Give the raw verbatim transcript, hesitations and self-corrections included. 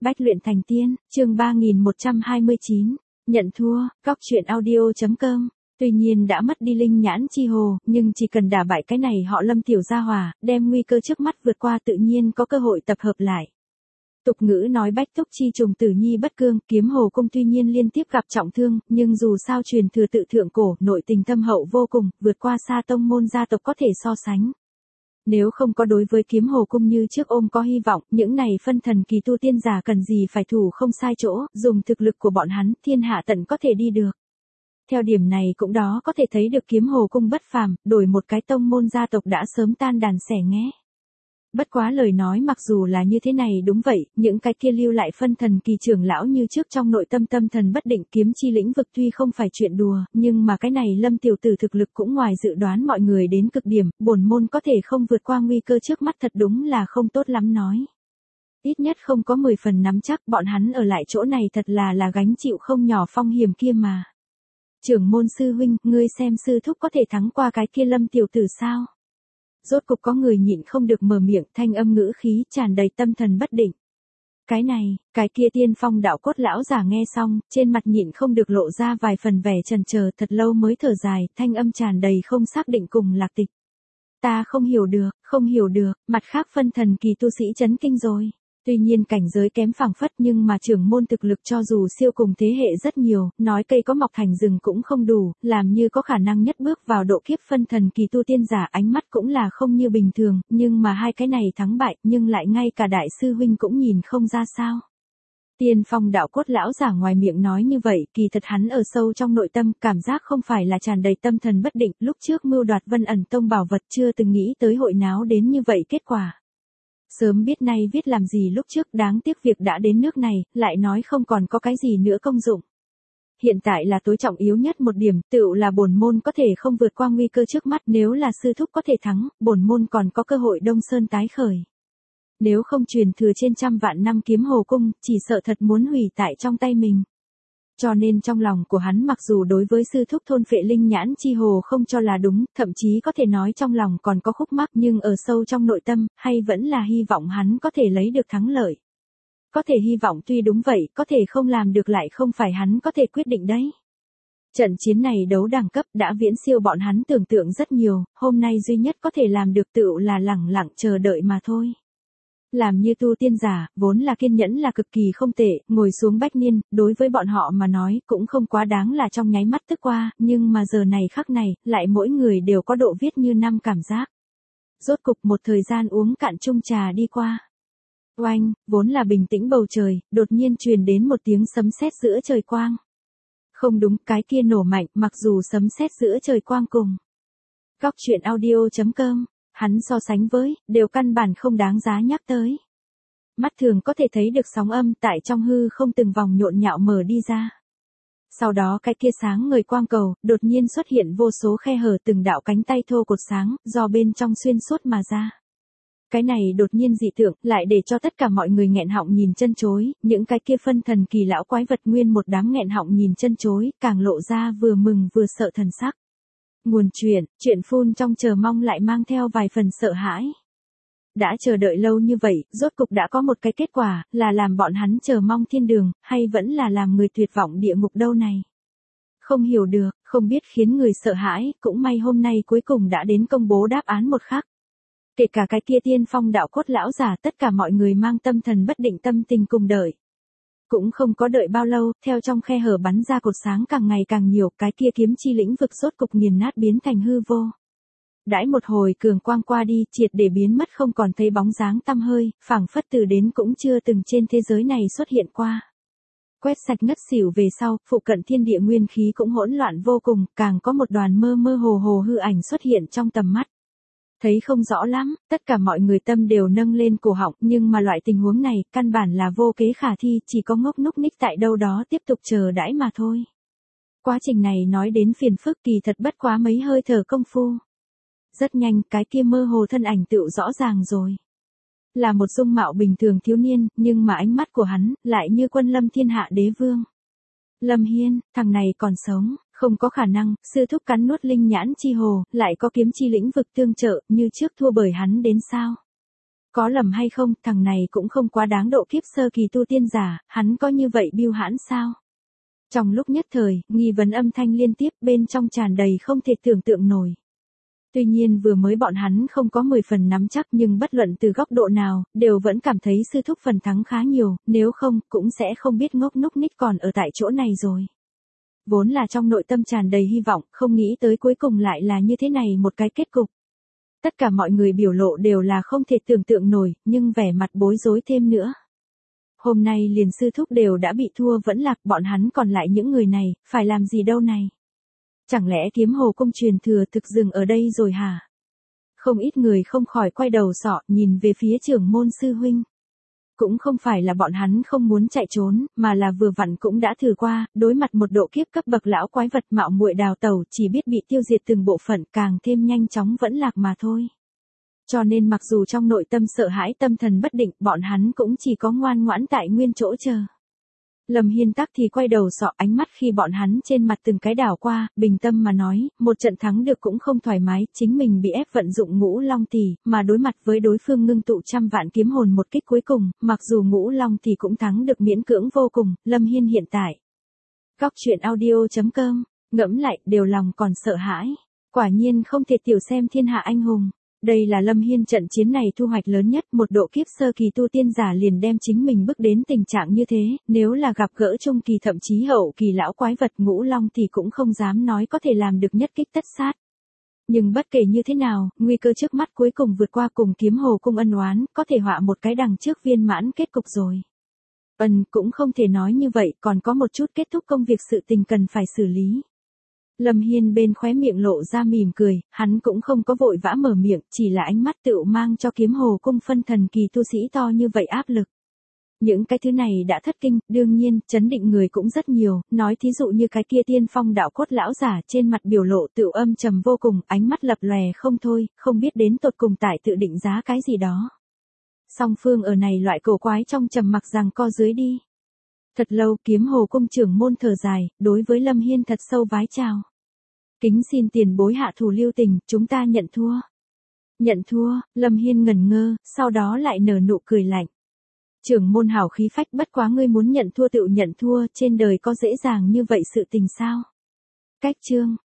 Bách luyện thành tiên, chương ba nghìn một trăm hai mươi chín, nhận thua, góc truyện audio chấm com. Tuy nhiên đã mất đi linh nhãn chi hồ, nhưng chỉ cần đả bại cái này họ Lâm tiểu gia hỏa, đem nguy cơ trước mắt vượt qua tự nhiên có cơ hội tập hợp lại. Tục ngữ nói bách túc chi trùng tử nhi bất cương, kiếm hồ cung tuy nhiên liên tiếp gặp trọng thương, nhưng dù sao truyền thừa tự thượng cổ, nội tình thâm hậu vô cùng, vượt qua xa tông môn gia tộc có thể so sánh. Nếu không có đối với kiếm hồ cung như trước ôm có hy vọng, những này phân thần kỳ tu tiên giả cần gì phải thủ không sai chỗ, dùng thực lực của bọn hắn, thiên hạ tận có thể đi được. Theo điểm này cũng đó có thể thấy được kiếm hồ cung bất phàm, đổi một cái tông môn gia tộc đã sớm tan đàn xẻ nghé. Bất quá lời nói mặc dù là như thế này đúng vậy, những cái kia lưu lại phân thần kỳ trưởng lão như trước trong nội tâm tâm thần bất định, kiếm chi lĩnh vực tuy không phải chuyện đùa, nhưng mà cái này Lâm tiểu tử thực lực cũng ngoài dự đoán mọi người đến cực điểm, bổn môn có thể không vượt qua nguy cơ trước mắt thật đúng là không tốt lắm nói. Ít nhất không có mười phần nắm chắc bọn hắn ở lại chỗ này thật là là gánh chịu không nhỏ phong hiểm kia mà. Trưởng môn sư huynh, ngươi xem sư thúc có thể thắng qua cái kia Lâm tiểu tử sao? Rốt cục có người nhịn không được mở miệng, thanh âm ngữ khí tràn đầy tâm thần bất định. Cái này, cái kia tiên phong đạo cốt lão giả nghe xong, trên mặt nhịn không được lộ ra vài phần vẻ chần chờ, thật lâu mới thở dài, thanh âm tràn đầy không xác định cùng lạc tịch. Ta không hiểu được, không hiểu được, mặt khác phân thần kỳ tu sĩ chấn kinh rồi. Tuy nhiên cảnh giới kém phảng phất nhưng mà trưởng môn thực lực cho dù siêu cùng thế hệ rất nhiều, nói cây có mọc thành rừng cũng không đủ, làm như có khả năng nhất bước vào độ kiếp phân thần kỳ tu tiên giả ánh mắt cũng là không như bình thường, nhưng mà hai cái này thắng bại nhưng lại ngay cả đại sư huynh cũng nhìn không ra sao. Tiên phong đạo cốt lão giả ngoài miệng nói như vậy, kỳ thật hắn ở sâu trong nội tâm, cảm giác không phải là tràn đầy tâm thần bất định, lúc trước mưu đoạt Vân ẩn tông bảo vật chưa từng nghĩ tới hội náo đến như vậy kết quả. Sớm biết nay viết làm gì lúc trước, đáng tiếc việc đã đến nước này, lại nói không còn có cái gì nữa công dụng. Hiện tại là tối trọng yếu nhất một điểm, tựu là bổn môn có thể không vượt qua nguy cơ trước mắt, nếu là sư thúc có thể thắng, bổn môn còn có cơ hội Đông Sơn tái khởi. Nếu không truyền thừa trên trăm vạn năm kiếm hồ cung, chỉ sợ thật muốn hủy tại trong tay mình. Cho nên trong lòng của hắn mặc dù đối với sư thúc thôn phệ linh nhãn chi hồ không cho là đúng, thậm chí có thể nói trong lòng còn có khúc mắc, nhưng ở sâu trong nội tâm, hay vẫn là hy vọng hắn có thể lấy được thắng lợi. Có thể hy vọng tuy đúng vậy, có thể không làm được lại không phải hắn có thể quyết định đấy. Trận chiến này đấu đẳng cấp đã viễn siêu bọn hắn tưởng tượng rất nhiều, hôm nay duy nhất có thể làm được tựu là lẳng lặng chờ đợi mà thôi. Làm như tu tiên giả, vốn là kiên nhẫn là cực kỳ không tệ, ngồi xuống bách niên, đối với bọn họ mà nói, cũng không quá đáng là trong nháy mắt tức qua, nhưng mà giờ này khắc này, lại mỗi người đều có độ viết như năm cảm giác. Rốt cục một thời gian uống cạn chung trà đi qua. Oanh, vốn là bình tĩnh bầu trời, đột nhiên truyền đến một tiếng sấm sét giữa trời quang. Không đúng, cái kia nổ mạnh, mặc dù sấm sét giữa trời quang cùng. Góc truyện audio chấm com. Hắn so sánh với, đều căn bản không đáng giá nhắc tới. Mắt thường có thể thấy được sóng âm tại trong hư không từng vòng nhộn nhạo mở đi ra. Sau đó cái kia sáng ngời quang cầu, đột nhiên xuất hiện vô số khe hở từng đạo cánh tay thô cột sáng, do bên trong xuyên suốt mà ra. Cái này đột nhiên dị tượng, lại để cho tất cả mọi người nghẹn họng nhìn chân chối, những cái kia phân thần kỳ lão quái vật nguyên một đám nghẹn họng nhìn chân chối, càng lộ ra vừa mừng vừa sợ thần sắc. Nguồn chuyện, chuyện phun trong chờ mong lại mang theo vài phần sợ hãi. Đã chờ đợi lâu như vậy, rốt cục đã có một cái kết quả, là làm bọn hắn chờ mong thiên đường, hay vẫn là làm người tuyệt vọng địa ngục đâu này. Không hiểu được, không biết khiến người sợ hãi, cũng may hôm nay cuối cùng đã đến công bố đáp án một khắc. Kể cả cái kia tiên phong đạo cốt lão giả, tất cả mọi người mang tâm thần bất định tâm tình cùng đợi. Cũng không có đợi bao lâu, theo trong khe hở bắn ra cột sáng càng ngày càng nhiều, cái kia kiếm chi lĩnh vực rốt cục nghiền nát biến thành hư vô. Đãi một hồi cường quang qua đi, triệt để biến mất không còn thấy bóng dáng tăm hơi, phảng phất từ đến cũng chưa từng trên thế giới này xuất hiện qua. Quét sạch ngất xỉu về sau, phụ cận thiên địa nguyên khí cũng hỗn loạn vô cùng, càng có một đoàn mơ mơ hồ hồ hư ảnh xuất hiện trong tầm mắt. Thấy không rõ lắm, tất cả mọi người tâm đều nâng lên cổ họng, nhưng mà loại tình huống này, căn bản là vô kế khả thi, chỉ có ngốc núc ních tại đâu đó tiếp tục chờ đãi mà thôi. Quá trình này nói đến phiền phức kỳ thật bất quá mấy hơi thở công phu. Rất nhanh, cái kia mơ hồ thân ảnh tựu rõ ràng rồi. Là một dung mạo bình thường thiếu niên, nhưng mà ánh mắt của hắn, lại như quân lâm thiên hạ đế vương. Lâm Hiên, thằng này còn sống, không có khả năng, sư thúc cắn nuốt linh nhãn chi hồ, lại có kiếm chi lĩnh vực tương trợ, như trước thua bởi hắn đến sao. Có lầm hay không, thằng này cũng không quá đáng độ kiếp sơ kỳ tu tiên giả, hắn có như vậy bưu hãn sao? Trong lúc nhất thời, nghi vấn âm thanh liên tiếp bên trong tràn đầy không thể tưởng tượng nổi. Tuy nhiên vừa mới bọn hắn không có mười phần nắm chắc nhưng bất luận từ góc độ nào, đều vẫn cảm thấy sư thúc phần thắng khá nhiều, nếu không, cũng sẽ không biết ngốc núc ních còn ở tại chỗ này rồi. Vốn là trong nội tâm tràn đầy hy vọng, không nghĩ tới cuối cùng lại là như thế này một cái kết cục. Tất cả mọi người biểu lộ đều là không thể tưởng tượng nổi, nhưng vẻ mặt bối rối thêm nữa. Hôm nay liền sư thúc đều đã bị thua vẫn lạc, bọn hắn còn lại những người này, phải làm gì đâu này? Chẳng lẽ kiếm hồ cung truyền thừa thực dừng ở đây rồi hả? Không ít người không khỏi quay đầu sọ nhìn về phía trưởng môn sư huynh. Cũng không phải là bọn hắn không muốn chạy trốn, mà là vừa vặn cũng đã thử qua, đối mặt một độ kiếp cấp bậc lão quái vật mạo muội đào tẩu chỉ biết bị tiêu diệt từng bộ phận càng thêm nhanh chóng vẫn lạc mà thôi. Cho nên mặc dù trong nội tâm sợ hãi tâm thần bất định, bọn hắn cũng chỉ có ngoan ngoãn tại nguyên chỗ chờ. Lâm Hiên tắc thì quay đầu sọ ánh mắt khi bọn hắn trên mặt từng cái đảo qua, bình tâm mà nói, một trận thắng được cũng không thoải mái, chính mình bị ép vận dụng ngũ long tỷ, mà đối mặt với đối phương ngưng tụ trăm vạn kiếm hồn một kích cuối cùng, mặc dù ngũ long tỷ cũng thắng được miễn cưỡng vô cùng, Lâm Hiên hiện tại. Góc truyện audio chấm com, ngẫm lại, đều lòng còn sợ hãi. Quả nhiên không thể tiểu xem thiên hạ anh hùng. Đây là Lâm Hiên trận chiến này thu hoạch lớn nhất, một độ kiếp sơ kỳ tu tiên giả liền đem chính mình bước đến tình trạng như thế, nếu là gặp gỡ trung kỳ thậm chí hậu kỳ lão quái vật ngũ long thì cũng không dám nói có thể làm được nhất kích tất sát. Nhưng bất kể như thế nào, nguy cơ trước mắt cuối cùng vượt qua cùng kiếm hồ cung ân oán, có thể họa một cái đằng trước viên mãn kết cục rồi. Ân cũng không thể nói như vậy, còn có một chút kết thúc công việc sự tình cần phải xử lý. Lâm Hiên bên khóe miệng lộ ra mỉm cười, hắn cũng không có vội vã mở miệng, chỉ là ánh mắt tựu mang cho kiếm hồ cung phân thần kỳ tu sĩ to như vậy áp lực. Những cái thứ này đã thất kinh, đương nhiên, chấn định người cũng rất nhiều, nói thí dụ như cái kia tiên phong đạo cốt lão giả trên mặt biểu lộ tựu âm trầm vô cùng, ánh mắt lập lòe không thôi, không biết đến tột cùng tại tự định giá cái gì đó. Song phương ở này loại cổ quái trong trầm mặc rằng co dưới đi. Thật lâu kiếm hồ cung trưởng môn thở dài, đối với Lâm Hiên thật sâu vái chào. Kính xin tiền bối hạ thủ lưu tình, chúng ta nhận thua. Nhận thua, Lâm Hiên ngẩn ngơ, sau đó lại nở nụ cười lạnh. Trưởng môn hảo khí phách, bất quá ngươi muốn nhận thua tựu nhận thua, trên đời có dễ dàng như vậy sự tình sao? Cách chương.